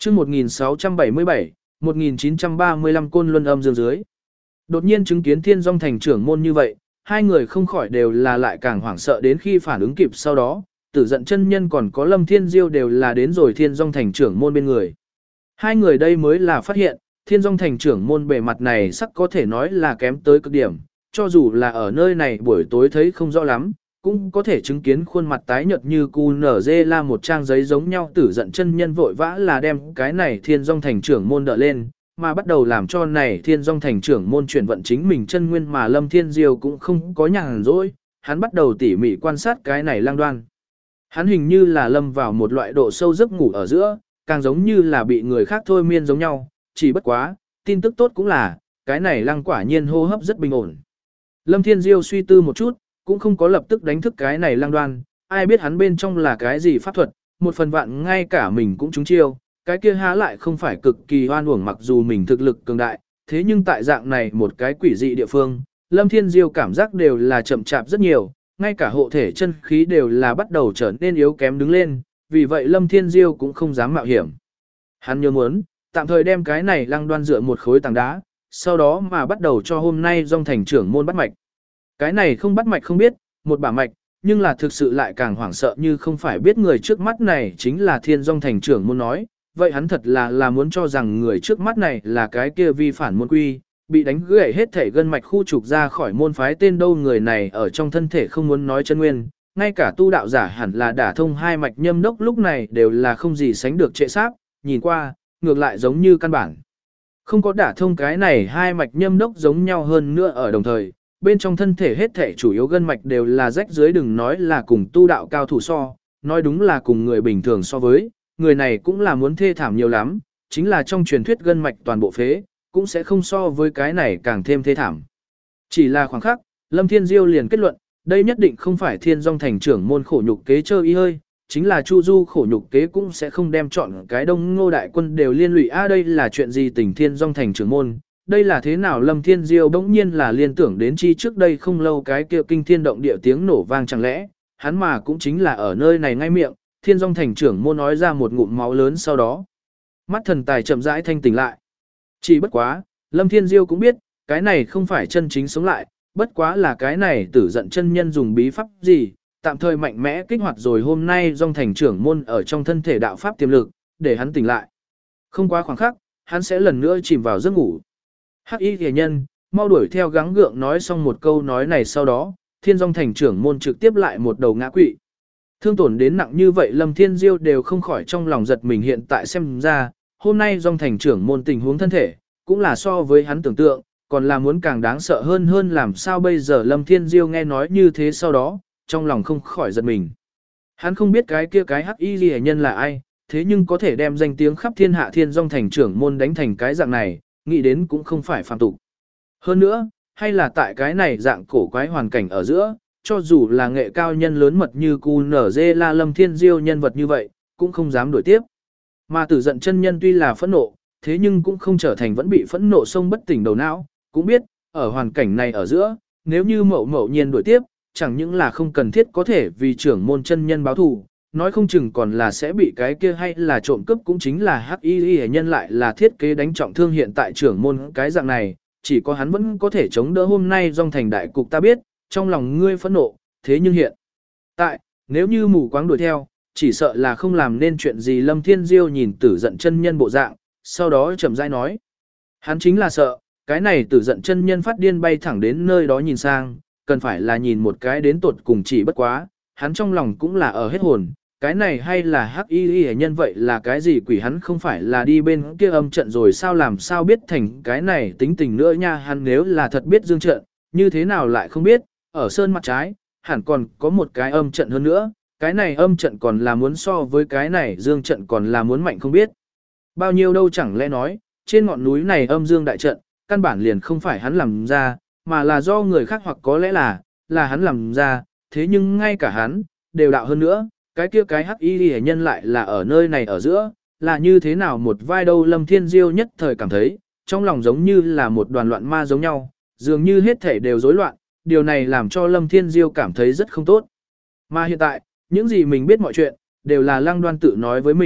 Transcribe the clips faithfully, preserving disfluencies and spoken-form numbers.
chương một nghìn sáu trăm bảy mươi bảy, một nghìn chín trăm ba mươi lăm Côn Luân âm dương dưới. Đột nhiên chứng kiến Thiên Dung thành trưởng môn như vậy, hai người không khỏi đều là lại càng hoảng sợ đến khi phản ứng kịp sau đó, Tử Giận chân nhân còn có Lâm Thiên Diêu đều là đến rồi Thiên Dung thành trưởng môn bên người. Hai người đây mới là phát hiện, Thiên Dung thành trưởng môn bề mặt này sắc có thể nói là kém tới cực điểm, cho dù là ở nơi này buổi tối thấy không rõ lắm, cũng có thể chứng kiến khuôn mặt tái nhợt như cu nở dê la một trang giấy giống nhau. Tử Giận chân nhân vội vã là đem cái này Thiên Dung thành trưởng môn đỡ lên, mà bắt đầu làm cho này Thiên Dung thành trưởng môn chuyển vận chính mình chân nguyên, mà Lâm Thiên Diêu cũng không có nhàn rỗi, hắn bắt đầu tỉ mỉ quan sát cái này Lang Đoan. Hắn hình như là lâm vào một loại độ sâu giấc ngủ ở giữa, càng giống như là bị người khác thôi miên giống nhau, chỉ bất quá, tin tức tốt cũng là, cái này Lăng quả nhiên hô hấp rất bình ổn. Lâm Thiên Diêu suy tư một chút, cũng không có lập tức đánh thức cái này Lang Đoan, ai biết hắn bên trong là cái gì pháp thuật, một phần vạn ngay cả mình cũng trúng chiêu, cái kia há lại không phải cực kỳ hoan uổng. Mặc dù mình thực lực cường đại, thế nhưng tại dạng này một cái quỷ dị địa phương, Lâm Thiên Diêu cảm giác đều là chậm chạp rất nhiều, ngay cả hộ thể chân khí đều là bắt đầu trở nên yếu kém đứng lên, vì vậy Lâm Thiên Diêu cũng không dám mạo hiểm. Hắn nhớ muốn, tạm thời đem cái này Lăng Đoan dựa một khối tảng đá, sau đó mà bắt đầu cho hôm nay Dung thành trưởng môn bắt mạch. Cái này không bắt mạch không biết, một bả mạch, nhưng là thực sự lại càng hoảng sợ như không phải biết người trước mắt này chính là Thiên Dung thành trưởng môn nói, vậy hắn thật là là muốn cho rằng người trước mắt này là cái kia vi phản môn quy, bị đánh gãy hết thể gân mạch khu trục ra khỏi môn phái tên đâu. Người này ở trong thân thể không muốn nói chân nguyên, ngay cả tu đạo giả hẳn là đả thông hai mạch nhâm đốc lúc này đều là không gì sánh được trệ sáp, nhìn qua, ngược lại giống như căn bản. Không có đả thông cái này hai mạch nhâm đốc giống nhau, hơn nữa ở đồng thời, bên trong thân thể hết thể chủ yếu gân mạch đều là rách dưới, đừng nói là cùng tu đạo cao thủ so, nói đúng là cùng người bình thường so với, người này cũng là muốn thê thảm nhiều lắm, chính là trong truyền thuyết gân mạch toàn bộ phế, cũng sẽ không so với cái này càng thêm thê thảm. Chỉ là khoảng khắc, Lâm Thiên Diêu liền kết luận, đây nhất định không phải Thiên Dung thành trưởng môn khổ nhục kế chơi y hơi, chính là Chu Du khổ nhục kế cũng sẽ không đem chọn cái Đông Ngô đại quân đều liên lụy. A đây là chuyện gì tình Thiên Dung thành trưởng môn, đây là thế nào? Lâm Thiên Diêu bỗng nhiên là liên tưởng đến chi trước đây không lâu cái kia kinh thiên động địa tiếng nổ vang, chẳng lẽ, hắn mà cũng chính là ở nơi này ngay miệng, Thiên Dung thành trưởng môn nói ra một ngụm máu lớn sau đó. Mắt thần tài chậm rãi thanh tỉnh lại. Chỉ bất quá, Lâm Thiên Diêu cũng biết, cái này không phải chân chính sống lại, bất quá là cái này Tử Giận chân nhân dùng bí pháp gì, tạm thời mạnh mẽ kích hoạt rồi hôm nay Dung thành trưởng môn ở trong thân thể đạo pháp tiềm lực, để hắn tỉnh lại. Không quá khoảng khắc, hắn sẽ lần nữa chìm vào giấc ngủ. Hắc Y Liễu nhân, mau đuổi theo gắng gượng nói xong một câu nói này sau đó, Thiên Dung thành trưởng môn trực tiếp lại một đầu ngã quỵ. Thương tổn đến nặng như vậy Lâm Thiên Diêu đều không khỏi trong lòng giật mình, hiện tại xem ra, hôm nay Dung thành trưởng môn tình huống thân thể, cũng là so với hắn tưởng tượng, còn là muốn càng đáng sợ hơn hơn. Làm sao bây giờ? Lâm Thiên Diêu nghe nói như thế sau đó, trong lòng không khỏi giật mình. Hắn không biết cái kia cái Hắc Y Liễu nhân là ai, thế nhưng có thể đem danh tiếng khắp thiên hạ Thiên Dung thành trưởng môn đánh thành cái dạng này, nghĩ đến cũng không phải phàm tục. Hơn nữa, hay là tại cái này dạng cổ quái hoàn cảnh ở giữa, cho dù là nghệ cao nhân lớn mật như cu nở dê la Lâm Thiên Diêu nhân vật như vậy, cũng không dám đuổi tiếp. Mà Tử Giận chân nhân tuy là phẫn nộ, thế nhưng cũng không trở thành vẫn bị phẫn nộ sông bất tỉnh đầu não, cũng biết, ở hoàn cảnh này ở giữa, nếu như mậu mậu nhiên đuổi tiếp, chẳng những là không cần thiết có thể vì trưởng môn chân nhân báo thù, nói không chừng còn là sẽ bị cái kia hay là trộm cướp, cũng chính là Hắc Y Liễu nhân lại là thiết kế đánh trọng thương hiện tại trưởng môn cái dạng này, chỉ có hắn vẫn có thể chống đỡ hôm nay Dung thành đại cục. Ta biết, trong lòng ngươi phẫn nộ, thế nhưng hiện tại, nếu như mù quáng đuổi theo, chỉ sợ là không làm nên chuyện gì. Lâm Thiên Diêu nhìn Tử Giận chân nhân bộ dạng, sau đó chậm rãi nói, hắn chính là sợ, cái này Tử Giận chân nhân phát điên bay thẳng đến nơi đó nhìn sang, cần phải là nhìn một cái đến tột cùng. Chỉ bất quá, hắn trong lòng cũng là ở hết hồn, cái này hay là Hắc Y Liễu nhân, vậy là cái gì quỷ? Hắn không phải là đi bên kia âm trận rồi sao? Làm sao biết thành cái này tính tình nữa nha? Hắn nếu là thật biết dương trận, như thế nào lại không biết, ở sơn mặt trái, hẳn còn có một cái âm trận hơn nữa, cái này âm trận còn là muốn so với cái này dương trận còn là muốn mạnh không biết bao nhiêu đâu. Chẳng lẽ nói, trên ngọn núi này âm dương đại trận, căn bản liền không phải hắn làm ra, mà là do người khác, hoặc có lẽ là, là hắn làm ra, thế nhưng ngay cả hắn, đều đạo hơn nữa, cái kia cái Hắc Y Liễu nhân lại là ở nơi này ở giữa, là như thế nào một vai đâu? Lâm Thiên Diêu nhất thời cảm thấy, trong lòng giống như là một đoàn loạn ma giống nhau, dường như hết thể đều rối loạn, điều này làm cho Lâm Thiên Diêu cảm thấy rất không tốt. Mà hiện tại, những gì mình biết mọi chuyện, đều là Lăng Đoan tự nói với mình,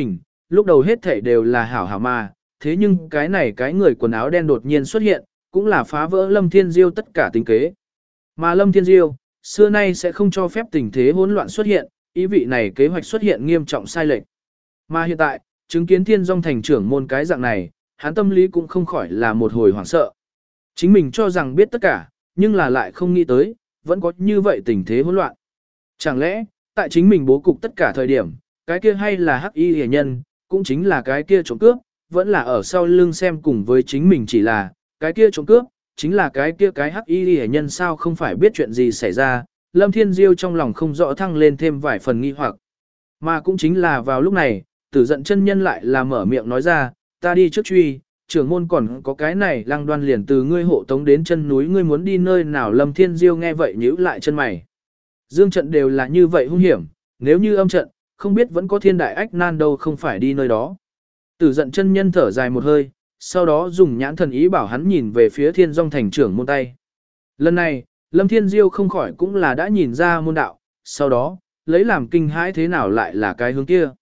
lúc đầu hết thảy đều là hảo hảo mà, thế nhưng cái này cái người quần áo đen đột nhiên xuất hiện, cũng là phá vỡ Lâm Thiên Diêu tất cả tính kế. Mà Lâm Thiên Diêu, xưa nay sẽ không cho phép tình thế hỗn loạn xuất hiện, ý vị này kế hoạch xuất hiện nghiêm trọng sai lệch. Mà hiện tại, chứng kiến Thiên Dung thành trưởng môn cái dạng này, hắn tâm lý cũng không khỏi là một hồi hoảng sợ. Chính mình cho rằng biết tất cả, nhưng là lại không nghĩ tới, vẫn có như vậy tình thế hỗn loạn. Chẳng lẽ, tại chính mình bố cục tất cả thời điểm, cái kia hay là hắc y hề nhân, cũng chính là cái kia trộm cướp, vẫn là ở sau lưng xem cùng với chính mình chỉ là, cái kia trộm cướp, chính là cái kia cái hắc y hề nhân sao không phải biết chuyện gì xảy ra, Lâm Thiên Diêu trong lòng không rõ thăng lên thêm vài phần nghi hoặc. Mà cũng chính là vào lúc này, tử giận chân nhân lại là mở miệng nói ra, ta đi trước truy, trưởng môn còn có cái này lăng đoan liền từ ngươi hộ tống đến chân núi ngươi muốn đi nơi nào. Lâm Thiên Diêu nghe vậy nhíu lại chân mày. Dương trận đều là như vậy hung hiểm, nếu như âm trận, không biết vẫn có thiên đại ách nan đâu không phải đi nơi đó. Tử giận chân nhân thở dài một hơi, sau đó dùng nhãn thần ý bảo hắn nhìn về phía Thiên Dung thành trưởng môn tay. Lần này, Lâm Thiên Diêu không khỏi cũng là đã nhìn ra môn đạo, sau đó, lấy làm kinh hãi thế nào lại là cái hướng kia.